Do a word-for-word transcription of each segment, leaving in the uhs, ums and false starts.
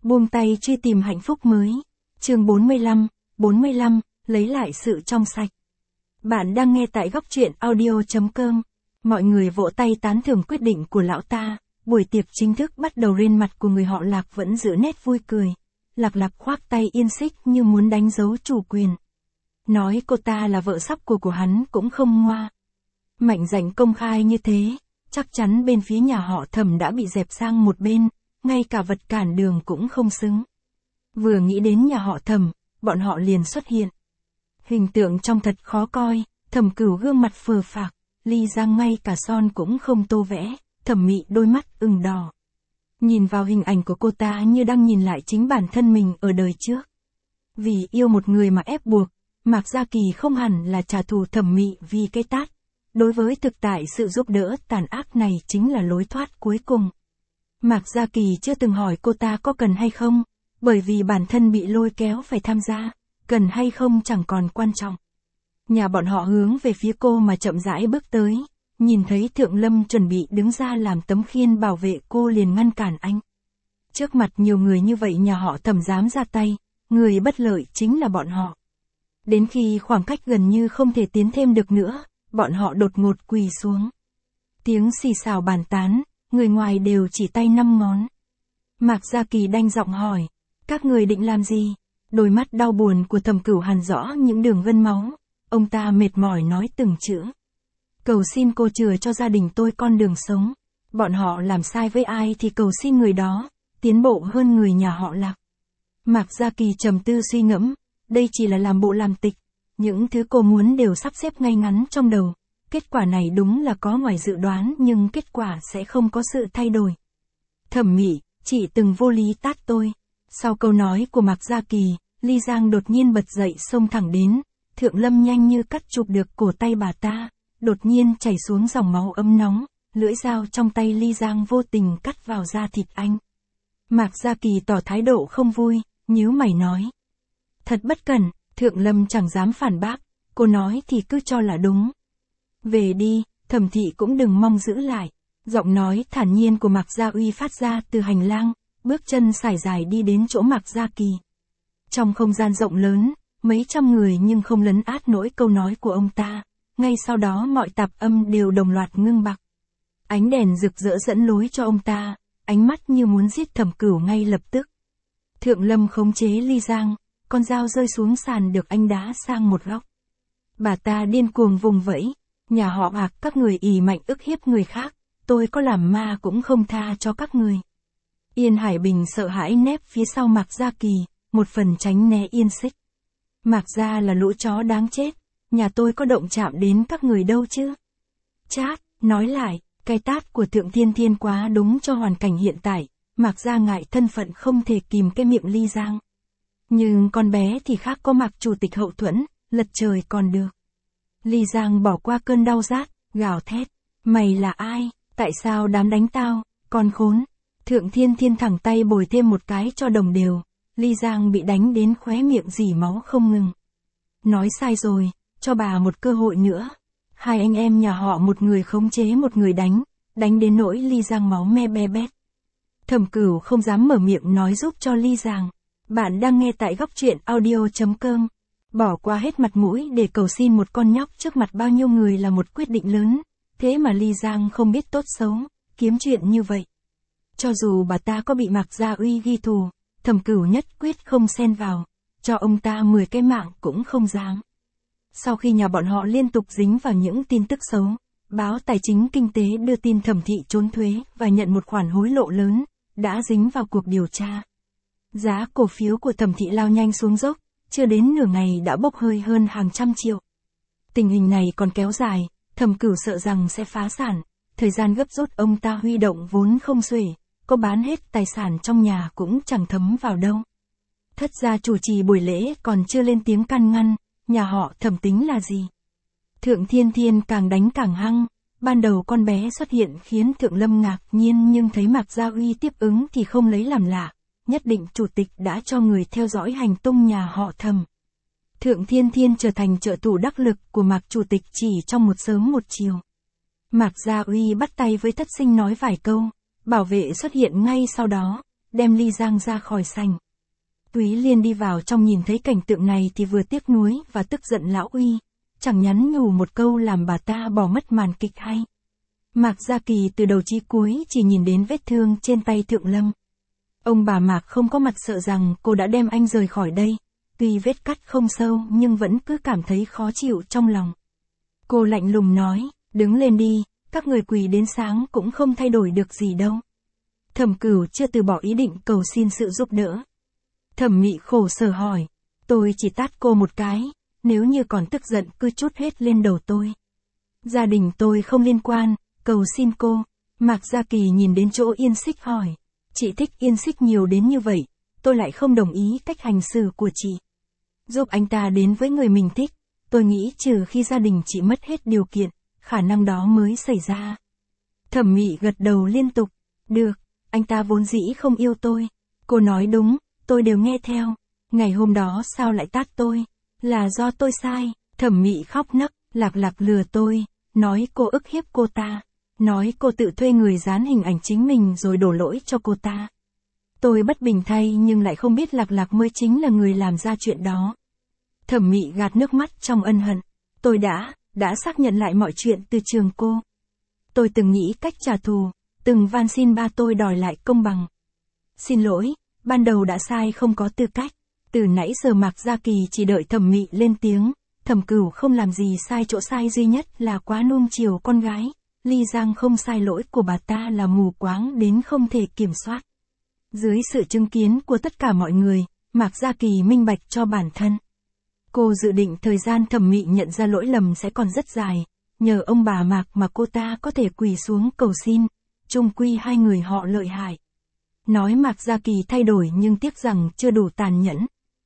Buông tay truy tìm hạnh phúc mới. Chương bốn mươi lăm, bốn mươi lăm, lấy lại sự trong sạch. Bạn đang nghe tại góc truyện audio chấm com. Mọi người vỗ tay tán thưởng quyết định của lão ta. Buổi tiệc chính thức bắt đầu. Trên mặt của người họ Lạc vẫn giữ nét vui cười. Lạc Lạc khoác tay Yên Xích như muốn đánh dấu chủ quyền. Nói cô ta là vợ sắp của của hắn cũng không ngoa. Mạnh dạn công khai như thế, chắc chắn bên phía nhà họ Thẩm đã bị dẹp sang một bên, ngay cả vật cản đường cũng không xứng. Vừa nghĩ đến nhà họ Thẩm, bọn họ liền xuất hiện. Hình tượng trông thật khó coi, Thẩm Cửu gương mặt phờ phạc, Ly Giang ngay cả son cũng không tô vẽ, thẩm mị đôi mắt ửng đỏ. Nhìn vào hình ảnh của cô ta như đang nhìn lại chính bản thân mình ở đời trước. Vì yêu một người mà ép buộc, Mạc Gia Kỳ không hẳn là trả thù thẩm mị vì cái tát. Đối với thực tại sự giúp đỡ tàn ác này chính là lối thoát cuối cùng. Mạc Gia Kỳ chưa từng hỏi cô ta có cần hay không, bởi vì bản thân bị lôi kéo phải tham gia, cần hay không chẳng còn quan trọng. Nhà bọn họ hướng về phía cô mà chậm rãi bước tới, nhìn thấy Thượng Lâm chuẩn bị đứng ra làm tấm khiên bảo vệ cô liền ngăn cản anh. Trước mặt nhiều người như vậy nhà họ Thẩm dám ra tay, người bất lợi chính là bọn họ. Đến khi khoảng cách gần như không thể tiến thêm được nữa, bọn họ đột ngột quỳ xuống. Tiếng xì xào bàn tán, người ngoài đều chỉ tay năm ngón. Mạc Gia Kỳ đanh giọng hỏi, các người định làm gì? Đôi mắt đau buồn của Thẩm Cửu hằn rõ những đường gân máu, ông ta mệt mỏi nói từng chữ. Cầu xin cô chừa cho gia đình tôi con đường sống. Bọn họ làm sai với ai thì cầu xin người đó, tiến bộ hơn người nhà họ Lạc. Mạc Gia Kỳ trầm tư suy ngẫm, đây chỉ là làm bộ làm tịch. Những thứ cô muốn đều sắp xếp ngay ngắn trong đầu. Kết quả này đúng là có ngoài dự đoán nhưng kết quả sẽ không có sự thay đổi. Thẩm mị, chị từng vô lý tát tôi. Sau câu nói của Mạc Gia Kỳ, Ly Giang đột nhiên bật dậy xông thẳng đến. Thượng Lâm nhanh như cắt chụp được cổ tay bà ta, đột nhiên chảy xuống dòng máu ấm nóng, lưỡi dao trong tay Ly Giang vô tình cắt vào da thịt anh. Mạc Gia Kỳ tỏ thái độ không vui, nhíu mày nói. Thật bất cẩn. Thượng Lâm chẳng dám phản bác, cô nói thì cứ cho là đúng. Về đi, Thẩm thị cũng đừng mong giữ lại. Giọng nói thản nhiên của Mạc Gia Uy phát ra từ hành lang, bước chân sải dài đi đến chỗ Mạc Gia Kỳ. Trong không gian rộng lớn, mấy trăm người nhưng không lấn át nỗi câu nói của ông ta, ngay sau đó mọi tạp âm đều đồng loạt ngưng bặt. Ánh đèn rực rỡ dẫn lối cho ông ta, ánh mắt như muốn giết Thẩm Cửu ngay lập tức. Thượng Lâm khống chế Ly Giang. Con dao rơi xuống sàn được anh đá sang một góc. Bà ta điên cuồng vùng vẫy, nhà họ Mạc các người ỷ mạnh ức hiếp người khác, tôi có làm ma cũng không tha cho các người. Yên Hải Bình sợ hãi nép phía sau Mạc Gia Kỳ, một phần tránh né Yên Xích. Mạc Gia là lũ chó đáng chết, nhà tôi có động chạm đến các người đâu chứ. Chát, nói lại, cái tát của Thượng Thiên Thiên quá đúng cho hoàn cảnh hiện tại, Mạc Gia ngại thân phận không thể kìm cái miệng Ly Giang. Nhưng con bé thì khác có Mạc chủ tịch hậu thuẫn, lật trời còn được. Ly Giang bỏ qua cơn đau rát, gào thét. Mày là ai? Tại sao dám đánh tao? Con khốn. Thượng Thiên Thiên thẳng tay bồi thêm một cái cho đồng đều. Ly Giang bị đánh đến khóe miệng rỉ máu không ngừng. Nói sai rồi, cho bà một cơ hội nữa. Hai anh em nhà họ một người khống chế một người đánh, đánh đến nỗi Ly Giang máu me be bét. Thẩm Cửu không dám mở miệng nói giúp cho Ly Giang. Bạn đang nghe tại góc truyện audio chấm com. Bỏ qua hết mặt mũi để cầu xin một con nhóc trước mặt bao nhiêu người là một quyết định lớn, thế mà Ly Giang không biết tốt xấu, kiếm chuyện như vậy. Cho dù bà ta có bị Mạc Gia Uy ghi thù, Thẩm Cửu nhất quyết không xen vào, cho ông ta mười cái mạng cũng không dám. Sau khi nhà bọn họ liên tục dính vào những tin tức xấu, báo Tài chính Kinh tế đưa tin Thẩm thị trốn thuế và nhận một khoản hối lộ lớn, đã dính vào cuộc điều tra. Giá cổ phiếu của Thẩm thị lao nhanh xuống dốc, chưa đến nửa ngày đã bốc hơi hơn hàng trăm triệu. Tình hình này còn kéo dài, Thẩm Cửu sợ rằng sẽ phá sản, thời gian gấp rút ông ta huy động vốn không xuể, có bán hết tài sản trong nhà cũng chẳng thấm vào đâu. Thất gia chủ trì buổi lễ còn chưa lên tiếng can ngăn, nhà họ Thẩm tính là gì? Thượng Thiên Thiên càng đánh càng hăng, ban đầu con bé xuất hiện khiến Thượng Lâm ngạc nhiên nhưng thấy Mạc Gia Uy tiếp ứng thì không lấy làm lạ. Nhất định chủ tịch đã cho người theo dõi hành tung nhà họ Thẩm. Thượng Thiên Thiên trở thành trợ thủ đắc lực của Mạc chủ tịch chỉ trong một sớm một chiều. Mạc Gia Uy bắt tay với Thất Sinh nói vài câu, bảo vệ xuất hiện ngay sau đó, đem Ly Giang ra khỏi sảnh. Túy Liên đi vào trong nhìn thấy cảnh tượng này thì vừa tiếc nuối và tức giận lão Uy, chẳng nhắn nhủ một câu làm bà ta bỏ mất màn kịch hay. Mạc Gia Kỳ từ đầu chí cuối chỉ nhìn đến vết thương trên tay Thượng Lâm. Ông bà Mạc không có mặt sợ rằng cô đã đem anh rời khỏi đây, tuy vết cắt không sâu nhưng vẫn cứ cảm thấy khó chịu trong lòng. Cô lạnh lùng nói, đứng lên đi, các người quỳ đến sáng cũng không thay đổi được gì đâu. Thẩm Cửu chưa từ bỏ ý định cầu xin sự giúp đỡ. Thẩm Mị khổ sở hỏi, tôi chỉ tát cô một cái, nếu như còn tức giận cứ trút hết lên đầu tôi. Gia đình tôi không liên quan, cầu xin cô. Mạc Gia Kỳ nhìn đến chỗ Yên Xích hỏi, chị thích Yên Xích nhiều đến như vậy, tôi lại không đồng ý cách hành xử của chị. Giúp anh ta đến với người mình thích, tôi nghĩ trừ khi gia đình chị mất hết điều kiện, khả năng đó mới xảy ra. Thẩm Mị gật đầu liên tục, được, anh ta vốn dĩ không yêu tôi. Cô nói đúng, tôi đều nghe theo. Ngày hôm đó sao lại tát tôi? Là do tôi sai. Thẩm Mị khóc nấc, Lạc Lạc lừa tôi, nói cô ức hiếp cô ta, nói cô tự thuê người dán hình ảnh chính mình rồi đổ lỗi cho cô ta. Tôi bất bình thay nhưng lại không biết Lạc Lạc mới chính là người làm ra chuyện đó. Thẩm Mị gạt nước mắt trong ân hận. Tôi đã, đã xác nhận lại mọi chuyện từ trường cô. Tôi từng nghĩ cách trả thù, từng van xin ba tôi đòi lại công bằng. Xin lỗi, ban đầu đã sai không có tư cách. Từ nãy giờ Mạc Gia Kỳ chỉ đợi Thẩm Mị lên tiếng. Thẩm Cửu không làm gì sai, chỗ sai duy nhất là quá nuông chiều con gái. Ly Giang không sai, lỗi của bà ta là mù quáng đến không thể kiểm soát. Dưới sự chứng kiến của tất cả mọi người, Mạc Gia Kỳ minh bạch cho bản thân. Cô dự định thời gian Thẩm Mị nhận ra lỗi lầm sẽ còn rất dài, nhờ ông bà Mạc mà cô ta có thể quỳ xuống cầu xin, chung quy hai người họ lợi hại. Nói Mạc Gia Kỳ thay đổi nhưng tiếc rằng chưa đủ tàn nhẫn.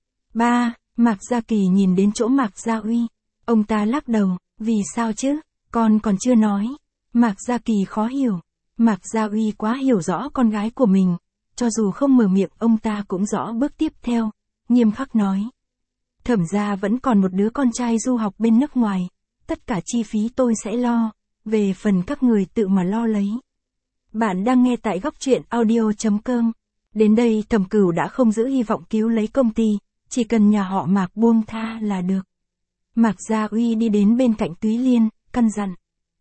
Ba, Mạc Gia Kỳ nhìn đến chỗ Mạc Gia Uy, ông ta lắc đầu, vì sao chứ, con còn chưa nói. Mạc Gia Kỳ khó hiểu, Mạc Gia Uy quá hiểu rõ con gái của mình, cho dù không mở miệng ông ta cũng rõ bước tiếp theo, nghiêm khắc nói. Thẩm gia vẫn còn một đứa con trai du học bên nước ngoài, tất cả chi phí tôi sẽ lo, về phần các người tự mà lo lấy. Bạn đang nghe tại góc truyện audio chấm com. Đến đây Thẩm Cửu đã không giữ hy vọng cứu lấy công ty, chỉ cần nhà họ Mạc buông tha là được. Mạc Gia Uy đi đến bên cạnh Túy Liên, căn dặn.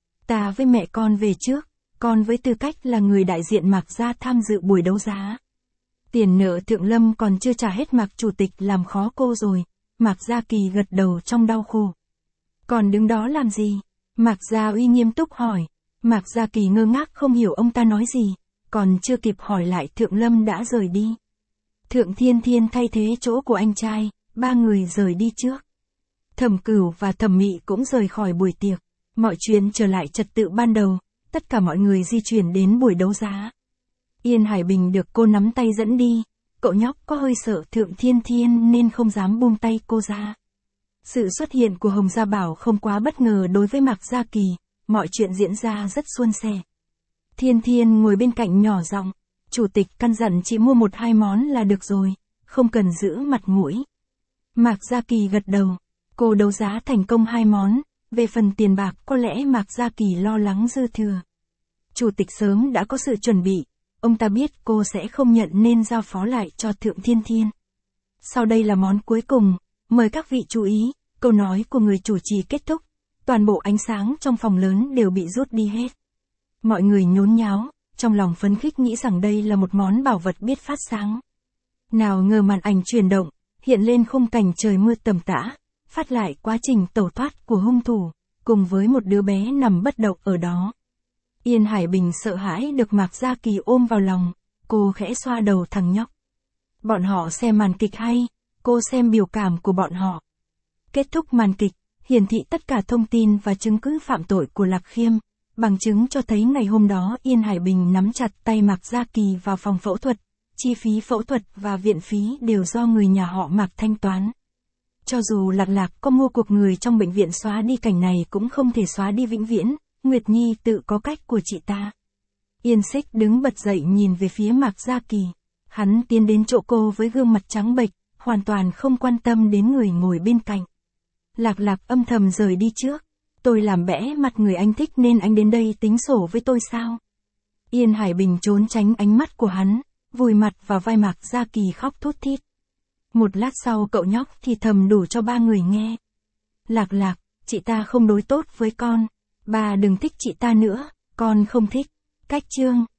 Ta với mẹ con về trước, con với tư cách là người đại diện Mạc Gia tham dự buổi đấu giá. Tiền nợ Thượng Lâm còn chưa trả hết, Mạc Chủ tịch làm khó cô rồi. Mạc Gia Kỳ gật đầu trong đau khổ. Còn đứng đó làm gì? Mạc Gia Uy nghiêm túc hỏi. Mạc Gia Kỳ ngơ ngác không hiểu ông ta nói gì, còn chưa kịp hỏi lại Thượng Lâm đã rời đi. Thượng Thiên Thiên thay thế chỗ của anh trai, ba người rời đi trước. Thẩm Cửu và Thẩm Mị cũng rời khỏi buổi tiệc, mọi chuyện trở lại trật tự ban đầu, tất cả mọi người di chuyển đến buổi đấu giá. Yên Hải Bình được cô nắm tay dẫn đi, cậu nhóc có hơi sợ Thượng Thiên Thiên nên không dám buông tay cô ra. Sự xuất hiện của Hồng Gia Bảo không quá bất ngờ đối với Mạc Gia Kỳ, mọi chuyện diễn ra rất suôn sẻ. Thiên Thiên ngồi bên cạnh nhỏ giọng, Chủ tịch căn dặn chị mua một hai món là được rồi, không cần giữ mặt mũi. Mạc Gia Kỳ gật đầu, cô đấu giá thành công hai món, về phần tiền bạc có lẽ Mạc Gia Kỳ lo lắng dư thừa. Chủ tịch sớm đã có sự chuẩn bị, ông ta biết cô sẽ không nhận nên giao phó lại cho Thượng Thiên Thiên. Sau đây là món cuối cùng, mời các vị chú ý, câu nói của người chủ trì kết thúc, toàn bộ ánh sáng trong phòng lớn đều bị rút đi hết. Mọi người nhốn nháo, trong lòng phấn khích nghĩ rằng đây là một món bảo vật biết phát sáng. Nào ngờ màn ảnh chuyển động, hiện lên khung cảnh trời mưa tầm tã, phát lại quá trình tẩu thoát của hung thủ, cùng với một đứa bé nằm bất động ở đó. Yên Hải Bình sợ hãi được Mạc Gia Kỳ ôm vào lòng, cô khẽ xoa đầu thằng nhóc. Bọn họ xem màn kịch hay, cô xem biểu cảm của bọn họ. Kết thúc màn kịch, hiển thị tất cả thông tin và chứng cứ phạm tội của Lạc Khiêm, bằng chứng cho thấy ngày hôm đó Yên Hải Bình nắm chặt tay Mạc Gia Kỳ vào phòng phẫu thuật, chi phí phẫu thuật và viện phí đều do người nhà họ Mạc thanh toán. Cho dù Lạc Lạc có mua cuộc người trong bệnh viện xóa đi cảnh này cũng không thể xóa đi vĩnh viễn, Nguyệt Nhi tự có cách của chị ta. Yên Xích đứng bật dậy nhìn về phía Mạc Gia Kỳ, hắn tiến đến chỗ cô với gương mặt trắng bệch, hoàn toàn không quan tâm đến người ngồi bên cạnh. Lạc Lạc âm thầm rời đi trước, tôi làm bẽ mặt người anh thích nên anh đến đây tính sổ với tôi sao? Yên Hải Bình trốn tránh ánh mắt của hắn, vùi mặt vào vai Mạc Gia Kỳ khóc thút thít. Một lát sau cậu nhóc thì thầm đủ cho ba người nghe. Lạc Lạc, chị ta không đối tốt với con. Ba đừng thích chị ta nữa, con không thích. Cách chương